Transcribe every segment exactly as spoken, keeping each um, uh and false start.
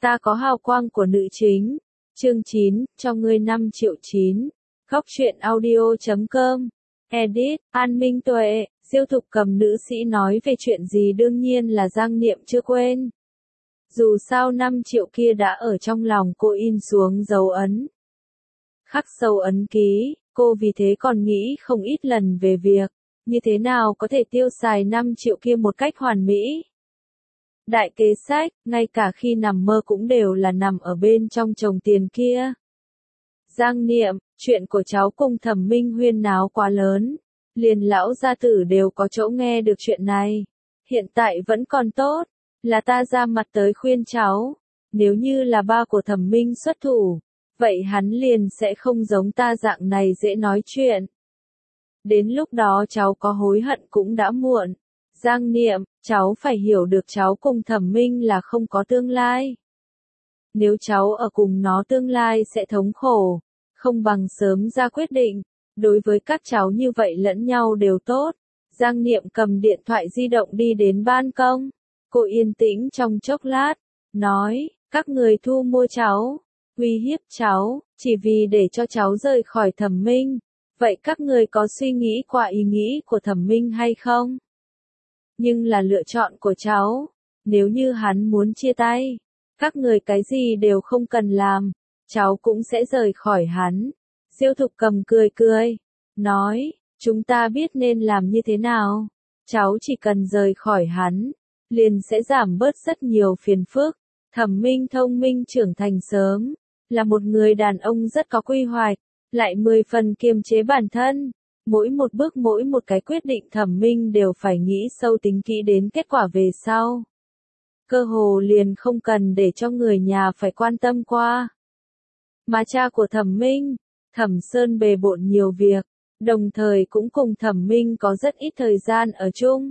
Ta có hào quang của nữ chính. Chương chín, cho ngươi năm triệu chín. Góc truyện audio chấm com. Edit, An Minh Tuệ, Diêu Thục Cầm nữ sĩ nói về chuyện gì đương nhiên là Giang Niệm chưa quên. Dù sao năm triệu kia đã ở trong lòng cô in xuống dấu ấn. Khắc sâu ấn ký, cô vì thế còn nghĩ không ít lần về việc, như thế nào có thể tiêu xài năm triệu kia một cách hoàn mỹ. Đại kế sách, ngay cả khi nằm mơ cũng đều là nằm ở bên trong chồng tiền kia. Giang Niệm, chuyện của cháu cùng Thẩm Minh huyên náo quá lớn, liền lão gia tử đều có chỗ nghe được chuyện này. Hiện tại vẫn còn tốt, là ta ra mặt tới khuyên cháu, nếu như là ba của Thẩm Minh xuất thủ, vậy hắn liền sẽ không giống ta dạng này dễ nói chuyện. Đến lúc đó cháu có hối hận cũng đã muộn. Giang Niệm, cháu phải hiểu được cháu cùng Thẩm Minh là không có tương lai. Nếu cháu ở cùng nó tương lai sẽ thống khổ, không bằng sớm ra quyết định, đối với các cháu như vậy lẫn nhau đều tốt. Giang Niệm cầm điện thoại di động đi đến ban công, cô yên tĩnh trong chốc lát, nói, các người thu mua cháu, uy hiếp cháu, chỉ vì để cho cháu rời khỏi Thẩm Minh, vậy các người có suy nghĩ qua ý nghĩ của Thẩm Minh hay không? Nhưng là lựa chọn của cháu, nếu như hắn muốn chia tay, các người cái gì đều không cần làm, cháu cũng sẽ rời khỏi hắn. Diêu Thục Cầm cười cười, nói, chúng ta biết nên làm như thế nào, cháu chỉ cần rời khỏi hắn, liền sẽ giảm bớt rất nhiều phiền phức. Thẩm Minh thông minh trưởng thành sớm, là một người đàn ông rất có quy hoạch, lại mười phần kiềm chế bản thân. Mỗi một bước mỗi một cái quyết định Thẩm Minh đều phải nghĩ sâu tính kỹ đến kết quả về sau. Cơ hồ liền không cần để cho người nhà phải quan tâm qua. Mà cha của Thẩm Minh, Thẩm Sơn bề bộn nhiều việc, đồng thời cũng cùng Thẩm Minh có rất ít thời gian ở chung.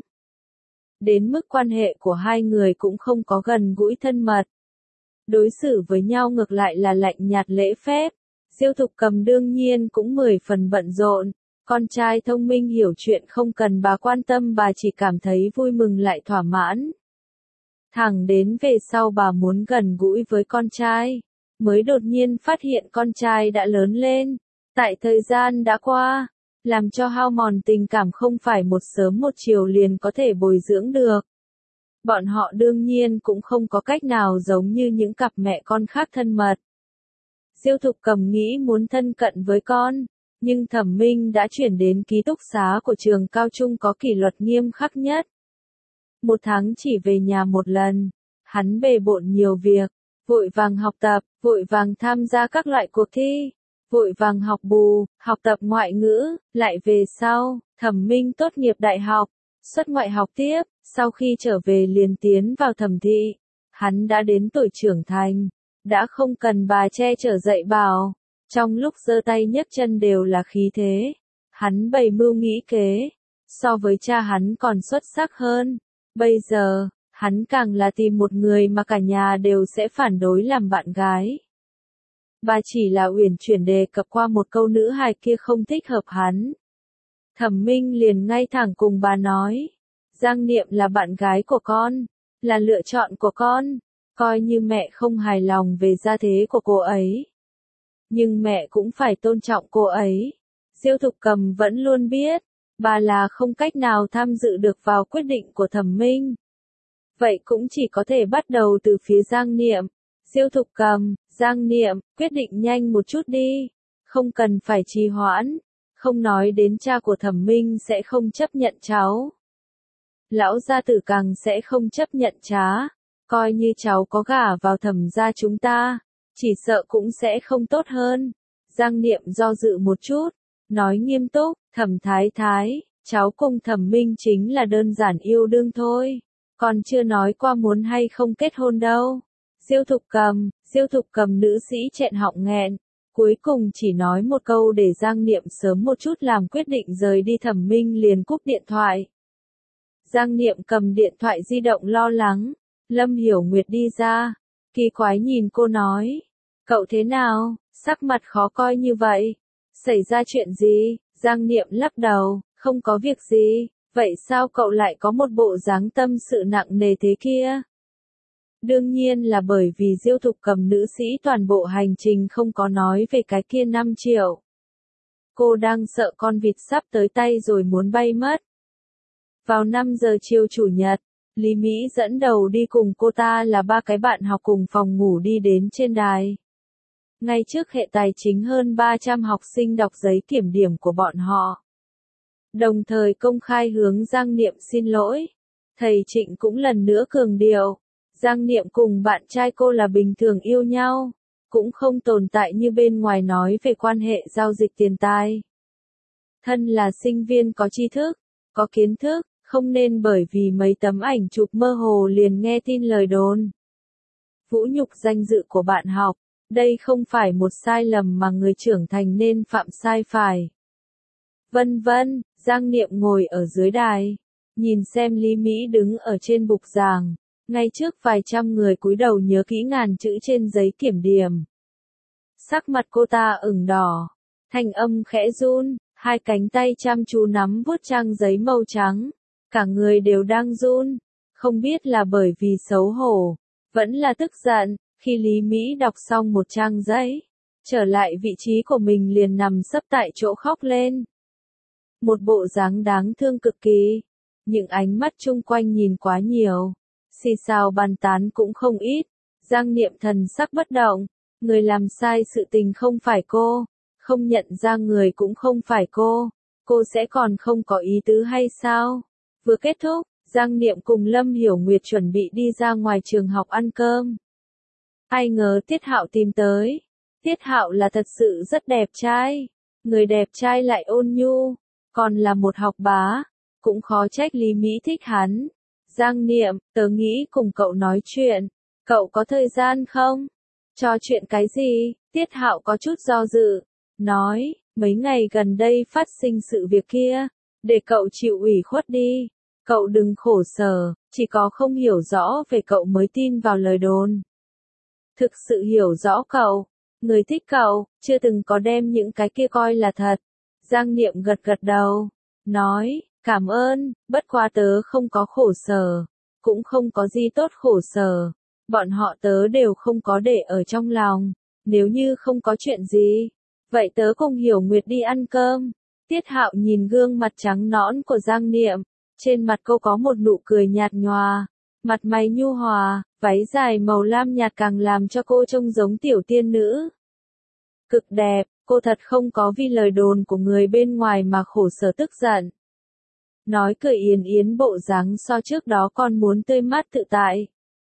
Đến mức quan hệ của hai người cũng không có gần gũi thân mật. Đối xử với nhau ngược lại là lạnh nhạt lễ phép. Diêu Thục Cầm đương nhiên cũng mười phần bận rộn. Con trai thông minh hiểu chuyện không cần bà quan tâm, bà chỉ cảm thấy vui mừng lại thỏa mãn. Thẳng đến về sau bà muốn gần gũi với con trai, mới đột nhiên phát hiện con trai đã lớn lên. Tại thời gian đã qua, làm cho hao mòn tình cảm không phải một sớm một chiều liền có thể bồi dưỡng được. Bọn họ đương nhiên cũng không có cách nào giống như những cặp mẹ con khác thân mật. Diêu Thục Cầm nghĩ muốn thân cận với con. Nhưng Thẩm Minh đã chuyển đến ký túc xá của trường cao trung có kỷ luật nghiêm khắc nhất. Một tháng chỉ về nhà một lần, hắn bề bộn nhiều việc, vội vàng học tập, vội vàng tham gia các loại cuộc thi, vội vàng học bù, học tập ngoại ngữ, lại về sau, Thẩm Minh tốt nghiệp đại học, xuất ngoại học tiếp, sau khi trở về liền tiến vào thẩm thị, hắn đã đến tuổi trưởng thành, đã không cần bà che chở dạy bảo. Trong lúc giơ tay nhấc chân đều là khí thế, hắn bày mưu nghĩ kế, so với cha hắn còn xuất sắc hơn. Bây giờ, hắn càng là tìm một người mà cả nhà đều sẽ phản đối làm bạn gái. Bà chỉ là uyển chuyển đề cập qua một câu nữ hài kia không thích hợp hắn. Thẩm Minh liền ngay thẳng cùng bà nói, Giang Niệm là bạn gái của con, là lựa chọn của con, coi như mẹ không hài lòng về gia thế của cô ấy. Nhưng mẹ cũng phải tôn trọng cô ấy. Diêu Thục Cầm vẫn luôn biết, bà là không cách nào tham dự được vào quyết định của Thẩm Minh. Vậy cũng chỉ có thể bắt đầu từ phía Giang Niệm. Diêu Thục Cầm, Giang Niệm, quyết định nhanh một chút đi, không cần phải trì hoãn, không nói đến cha của Thẩm Minh sẽ không chấp nhận cháu. Lão gia tử càng sẽ không chấp nhận trá, coi như cháu có gả vào Thẩm gia chúng ta. Chỉ sợ cũng sẽ không tốt hơn. Giang Niệm do dự một chút, nói nghiêm túc, Thẩm Thái Thái, cháu cùng Thẩm Minh chính là đơn giản yêu đương thôi, còn chưa nói qua muốn hay không kết hôn đâu. Diêu Thục Cầm, Diêu Thục Cầm nữ sĩ nghẹn họng nghẹn, cuối cùng chỉ nói một câu để Giang Niệm sớm một chút làm quyết định rời đi. Thẩm Minh liền cúp điện thoại. Giang Niệm cầm điện thoại di động lo lắng, Lâm Hiểu Nguyệt đi ra. Kỳ quái nhìn cô nói, cậu thế nào, sắc mặt khó coi như vậy, xảy ra chuyện gì? Giang Niệm lắc đầu, không có việc gì, vậy sao cậu lại có một bộ dáng tâm sự nặng nề thế kia? Đương nhiên là bởi vì Diêu Thục Cầm nữ sĩ toàn bộ hành trình không có nói về cái kia năm triệu. Cô đang sợ con vịt sắp tới tay rồi muốn bay mất. Vào năm giờ chiều chủ nhật, Lý Mỹ dẫn đầu đi cùng cô ta là ba cái bạn học cùng phòng ngủ đi đến trên đài. Ngay trước hệ tài chính hơn ba trăm học sinh đọc giấy kiểm điểm của bọn họ. Đồng thời công khai hướng Giang Niệm xin lỗi. Thầy Trịnh cũng lần nữa cường điệu, Giang Niệm cùng bạn trai cô là bình thường yêu nhau, cũng không tồn tại như bên ngoài nói về quan hệ giao dịch tiền tài. Thân là sinh viên có tri thức, có kiến thức, không nên bởi vì mấy tấm ảnh chụp mơ hồ liền nghe tin lời đồn. Vũ nhục danh dự của bạn học, đây không phải một sai lầm mà người trưởng thành nên phạm sai phải. Vân vân, Giang Niệm ngồi ở dưới đài, nhìn xem Lý Mỹ đứng ở trên bục giảng, ngay trước vài trăm người cúi đầu nhớ kỹ ngàn chữ trên giấy kiểm điểm. Sắc mặt cô ta ửng đỏ, thanh âm khẽ run, hai cánh tay chăm chú nắm vuốt trang giấy màu trắng, cả người đều đang run, không biết là bởi vì xấu hổ, vẫn là tức giận, khi Lý Mỹ đọc xong một trang giấy, trở lại vị trí của mình liền nằm sấp tại chỗ khóc lên. Một bộ dáng đáng thương cực kỳ, những ánh mắt chung quanh nhìn quá nhiều, xì xào bàn tán cũng không ít, Giang Niệm thần sắc bất động, người làm sai sự tình không phải cô, không nhận ra người cũng không phải cô, cô sẽ còn không có ý tứ hay sao? Vừa kết thúc, Giang Niệm cùng Lâm Hiểu Nguyệt chuẩn bị đi ra ngoài trường học ăn cơm. Ai ngờ Tiết Hạo tìm tới. Tiết Hạo là thật sự rất đẹp trai, người đẹp trai lại ôn nhu, còn là một học bá, cũng khó trách Lý Mỹ thích hắn. Giang Niệm, tớ nghĩ cùng cậu nói chuyện, cậu có thời gian không? Trò chuyện cái gì? Tiết Hạo có chút do dự, nói, mấy ngày gần đây phát sinh sự việc kia, để cậu chịu ủy khuất đi, cậu đừng khổ sở, chỉ có không hiểu rõ về cậu mới tin vào lời đồn. Thực sự hiểu rõ cậu, người thích cậu, chưa từng có đem những cái kia coi là thật. Giang Niệm gật gật đầu, nói, cảm ơn, bất quá tớ không có khổ sở, cũng không có gì tốt khổ sở, bọn họ tớ đều không có để ở trong lòng, nếu như không có chuyện gì, vậy tớ cùng Hiểu Nguyệt đi ăn cơm. Tiết Hạo nhìn gương mặt trắng nõn của Giang Niệm, trên mặt cô có một nụ cười nhạt nhòa, mặt mày nhu hòa, váy dài màu lam nhạt càng làm cho cô trông giống tiểu tiên nữ. Cực đẹp, cô thật không có vì lời đồn của người bên ngoài mà khổ sở tức giận. Nói cười yến yến bộ dáng so trước đó còn muốn tươi mát tự tại.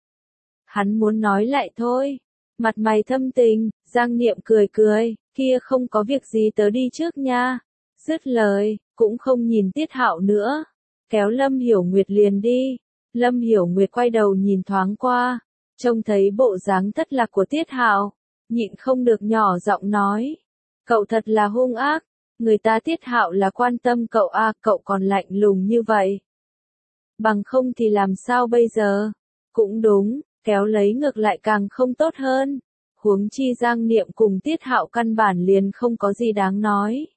Hắn muốn nói lại thôi, mặt mày thâm tình, Giang Niệm cười cười, kia không có việc gì tớ đi trước nha. Dứt lời, cũng không nhìn Tiết Hạo nữa, kéo Lâm Hiểu Nguyệt liền đi. Lâm Hiểu Nguyệt quay đầu nhìn thoáng qua, trông thấy bộ dáng thất lạc của Tiết Hạo, nhịn không được nhỏ giọng nói, cậu thật là hung ác, người ta Tiết Hạo là quan tâm cậu à, cậu còn lạnh lùng như vậy. Bằng không thì làm sao bây giờ? Cũng đúng, kéo lấy ngược lại càng không tốt hơn. Huống chi Giang Niệm cùng Tiết Hạo căn bản liền không có gì đáng nói.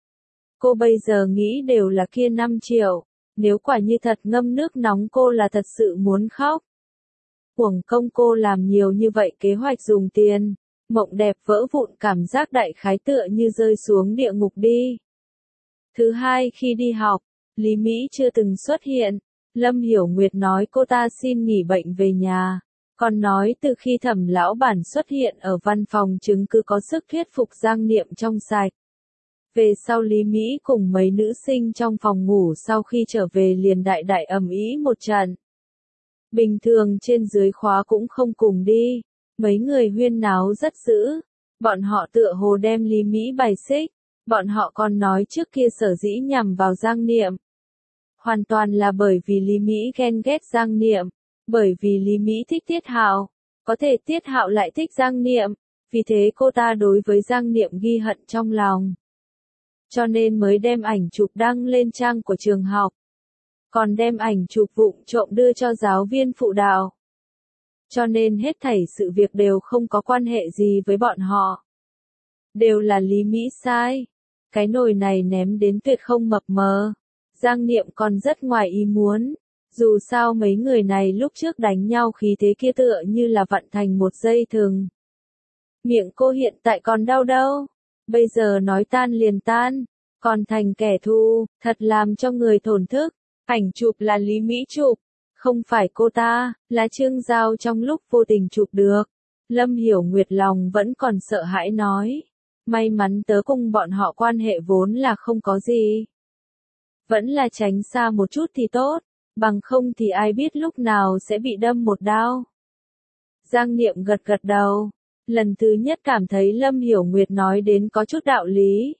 Cô bây giờ nghĩ đều là kia năm triệu, nếu quả như thật ngâm nước nóng cô là thật sự muốn khóc. Uổng công cô làm nhiều như vậy kế hoạch dùng tiền, mộng đẹp vỡ vụn cảm giác đại khái tựa như rơi xuống địa ngục đi. Thứ hai khi đi học, Lý Mỹ chưa từng xuất hiện, Lâm Hiểu Nguyệt nói cô ta xin nghỉ bệnh về nhà, còn nói từ khi Thẩm lão bản xuất hiện ở văn phòng chứng cứ có sức thuyết phục Giang Niệm trong sạch. Về sau Lý Mỹ cùng mấy nữ sinh trong phòng ngủ sau khi trở về liền đại đại ầm ĩ một trận. Bình thường trên dưới khóa cũng không cùng đi, mấy người huyên náo rất dữ, bọn họ tựa hồ đem Lý Mỹ bài xích, bọn họ còn nói trước kia sở dĩ nhằm vào Giang Niệm. Hoàn toàn là bởi vì Lý Mỹ ghen ghét Giang Niệm, bởi vì Lý Mỹ thích Tiết Hạo, có thể Tiết Hạo lại thích Giang Niệm, vì thế cô ta đối với Giang Niệm ghi hận trong lòng. Cho nên mới đem ảnh chụp đăng lên trang của trường học. Còn đem ảnh chụp vụng trộm đưa cho giáo viên phụ đạo. Cho nên hết thảy sự việc đều không có quan hệ gì với bọn họ. Đều là Lý Mỹ sai. Cái nồi này ném đến tuyệt không mập mờ. Giang Niệm còn rất ngoài ý muốn. Dù sao mấy người này lúc trước đánh nhau khí thế kia tựa như là vặn thành một dây thừng. Miệng cô hiện tại còn đau đâu, bây giờ nói tan liền tan, còn thành kẻ thù, thật làm cho người thổn thức. Ảnh chụp là Lý Mỹ chụp, không phải cô ta, là Trương Giao trong lúc vô tình chụp được. Lâm Hiểu Nguyệt lòng vẫn còn sợ hãi nói. May mắn tớ cùng bọn họ quan hệ vốn là không có gì. Vẫn là tránh xa một chút thì tốt, bằng không thì ai biết lúc nào sẽ bị đâm một đao. Giang Niệm gật gật đầu, lần thứ nhất cảm thấy Lâm Hiểu Nguyệt nói đến có chút đạo lý.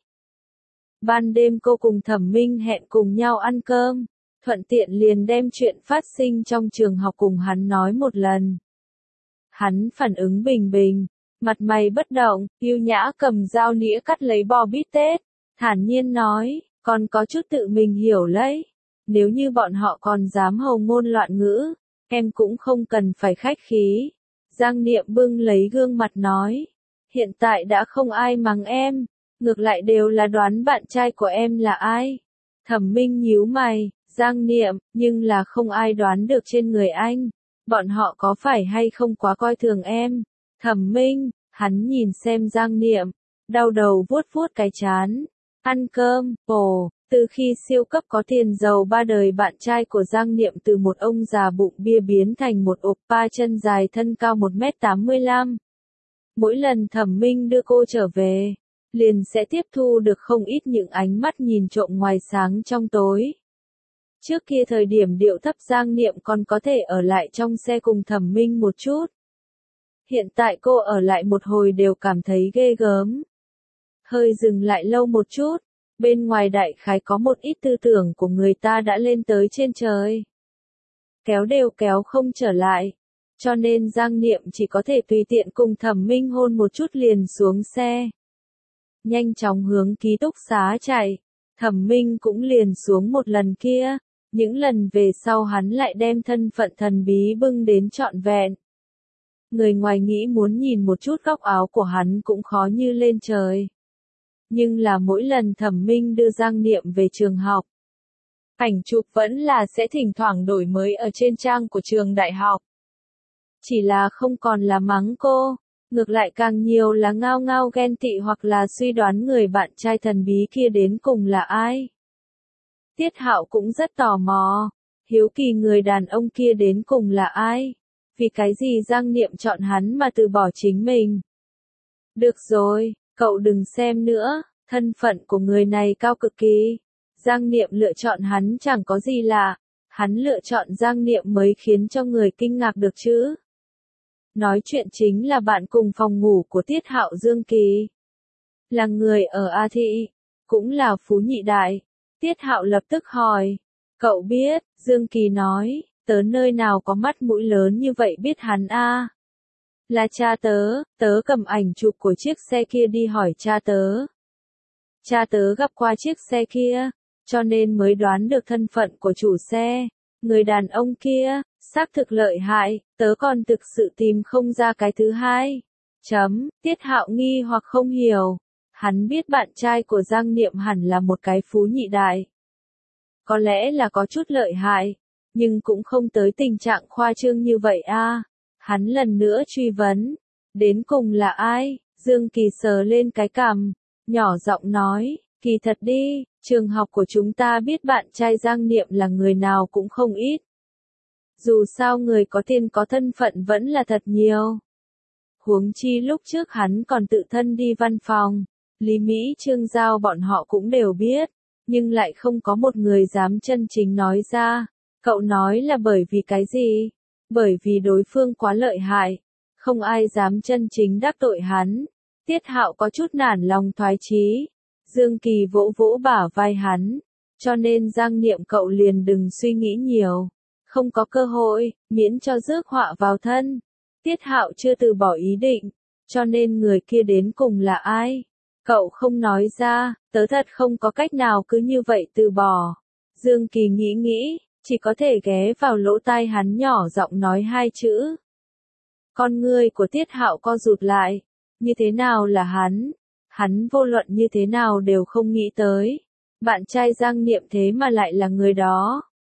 Ban đêm cô cùng Thẩm Minh hẹn cùng nhau ăn cơm, thuận tiện liền đem chuyện phát sinh trong trường học cùng hắn nói một lần. Hắn phản ứng bình bình, mặt mày bất động, yêu nhã cầm dao nĩa cắt lấy bò bít tết, thản nhiên nói, còn có chút tự mình hiểu lấy. Nếu như bọn họ còn dám hầu ngôn loạn ngữ, em cũng không cần phải khách khí. Giang Niệm bưng lấy gương mặt nói, hiện tại đã không ai mắng em, ngược lại đều là đoán bạn trai của em là ai. Thẩm Minh nhíu mày, Giang Niệm, nhưng là không ai đoán được trên người anh, bọn họ có phải hay không quá coi thường em. Thẩm Minh, hắn nhìn xem Giang Niệm, đau đầu vuốt vuốt cái trán. Ăn cơm, ồ, từ khi siêu cấp có tiền giàu ba đời bạn trai của Giang Niệm từ một ông già bụng bia biến thành một oppa chân dài thân cao một mét tám mươi lăm. Mỗi lần Thẩm Minh đưa cô trở về, liền sẽ tiếp thu được không ít những ánh mắt nhìn trộm ngoài sáng trong tối. Trước kia thời điểm điệu thấp Giang Niệm còn có thể ở lại trong xe cùng Thẩm Minh một chút. Hiện tại cô ở lại một hồi đều cảm thấy ghê gớm. Hơi dừng lại lâu một chút, bên ngoài đại khái có một ít tư tưởng của người ta đã lên tới trên trời. Kéo đều kéo không trở lại, cho nên Giang Niệm chỉ có thể tùy tiện cùng Thẩm Minh hôn một chút liền xuống xe. Nhanh chóng hướng ký túc xá chạy, Thẩm Minh cũng liền xuống một lần kia, những lần về sau hắn lại đem thân phận thần bí bưng đến trọn vẹn. Người ngoài nghĩ muốn nhìn một chút góc áo của hắn cũng khó như lên trời. Nhưng là mỗi lần Thẩm Minh đưa Giang Niệm về trường học, ảnh chụp vẫn là sẽ thỉnh thoảng đổi mới ở trên trang của trường đại học. Chỉ là không còn là mắng cô, ngược lại càng nhiều là ngao ngao ghen tị hoặc là suy đoán người bạn trai thần bí kia đến cùng là ai. Tiết Hạo cũng rất tò mò, hiếu kỳ người đàn ông kia đến cùng là ai, vì cái gì Giang Niệm chọn hắn mà từ bỏ chính mình. Được rồi, cậu đừng xem nữa, thân phận của người này cao cực kỳ. Giang Niệm lựa chọn hắn chẳng có gì lạ, hắn lựa chọn Giang Niệm mới khiến cho người kinh ngạc được chứ. Nói chuyện chính là bạn cùng phòng ngủ của Tiết Hạo Dương Kỳ. Là người ở A Thị, cũng là phú nhị đại. Tiết Hạo lập tức hỏi, cậu biết, Dương Kỳ nói, tớ nơi nào có mắt mũi lớn như vậy biết hắn a? Là cha tớ, tớ cầm ảnh chụp của chiếc xe kia đi hỏi cha tớ. Cha tớ gặp qua chiếc xe kia, cho nên mới đoán được thân phận của chủ xe. Người đàn ông kia, xác thực lợi hại, tớ còn thực sự tìm không ra cái thứ hai. Chấm, Tiết Hạo nghi hoặc không hiểu. Hắn biết bạn trai của Giang Niệm hẳn là một cái phú nhị đại. Có lẽ là có chút lợi hại, nhưng cũng không tới tình trạng khoa trương như vậy a. Hắn lần nữa truy vấn, đến cùng là ai? Dương Kỳ sờ lên cái cằm, nhỏ giọng nói, kỳ thật đi, trường học của chúng ta biết bạn trai Giang Niệm là người nào cũng không ít. Dù sao người có tiền có thân phận vẫn là thật nhiều. Huống chi lúc trước hắn còn tự thân đi văn phòng, Lý Mỹ Trương Giao bọn họ cũng đều biết, nhưng lại không có một người dám chân chính nói ra. Cậu nói là bởi vì cái gì? Bởi vì đối phương quá lợi hại, không ai dám chân chính đắc tội hắn. Tiết Hạo có chút nản lòng thoái chí. Dương Kỳ vỗ vỗ bả vai hắn, cho nên Giang Niệm cậu liền đừng suy nghĩ nhiều, không có cơ hội, miễn cho rước họa vào thân. Tiết Hạo chưa từ bỏ ý định, cho nên người kia đến cùng là ai? Cậu không nói ra, tớ thật không có cách nào cứ như vậy từ bỏ. Dương Kỳ nghĩ nghĩ, chỉ có thể ghé vào lỗ tai hắn nhỏ giọng nói hai chữ. Con ngươi của Tiết Hạo co rụt lại, như thế nào là hắn? Hắn vô luận như thế nào đều không nghĩ tới. Bạn trai Giang Niệm thế mà lại là người đó.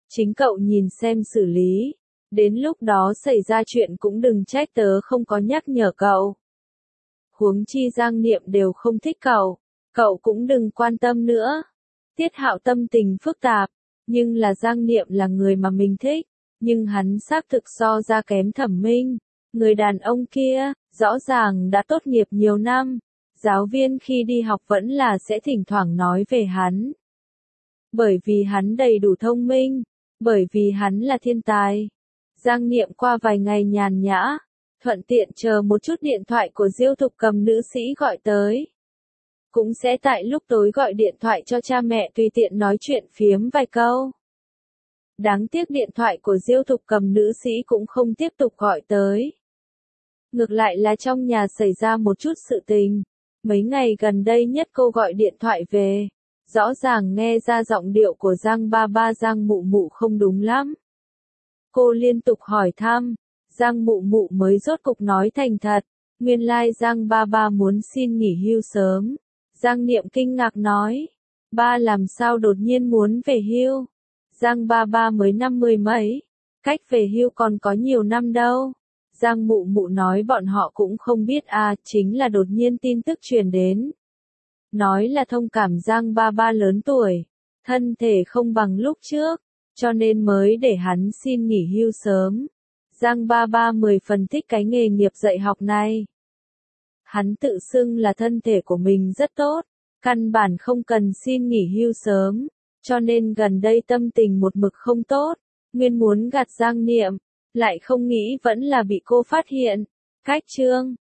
Chính cậu nhìn xem xử lý. Đến lúc đó xảy ra chuyện cũng đừng trách tớ không có nhắc nhở cậu. Huống chi Giang Niệm đều không thích cậu, cậu cũng đừng quan tâm nữa. Tiết Hạo tâm tình phức tạp, nhưng là Giang Niệm là người mà mình thích, nhưng hắn xác thực so ra kém Thẩm Minh. Người đàn ông kia, rõ ràng đã tốt nghiệp nhiều năm, giáo viên khi đi học vẫn là sẽ thỉnh thoảng nói về hắn. Bởi vì hắn đầy đủ thông minh, bởi vì hắn là thiên tài. Giang Niệm qua vài ngày nhàn nhã, thuận tiện chờ một chút điện thoại của Diêu Thục Cầm nữ sĩ gọi tới. Cũng sẽ tại lúc tối gọi điện thoại cho cha mẹ tùy tiện nói chuyện phiếm vài câu. Đáng tiếc điện thoại của Diêu Thục Cầm nữ sĩ cũng không tiếp tục gọi tới. Ngược lại là trong nhà xảy ra một chút sự tình. Mấy ngày gần đây nhất cô gọi điện thoại về. Rõ ràng nghe ra giọng điệu của Giang ba ba Giang mụ mụ không đúng lắm. Cô liên tục hỏi thăm. Giang mụ mụ mới rốt cục nói thành thật. Nguyên lai Giang ba ba muốn xin nghỉ hưu sớm. Giang Niệm kinh ngạc nói. Ba làm sao đột nhiên muốn về hưu? Giang ba ba mới năm mươi mấy. Cách về hưu còn có nhiều năm đâu. Giang mụ mụ nói bọn họ cũng không biết à, chính là đột nhiên tin tức truyền đến. Nói là thông cảm Giang ba ba lớn tuổi, thân thể không bằng lúc trước, cho nên mới để hắn xin nghỉ hưu sớm. Giang ba ba mười phần thích cái nghề nghiệp dạy học này. Hắn tự xưng là thân thể của mình rất tốt, căn bản không cần xin nghỉ hưu sớm, cho nên gần đây tâm tình một mực không tốt, nguyên muốn gạt Giang Niệm, lại không nghĩ vẫn là bị cô phát hiện. Cách chương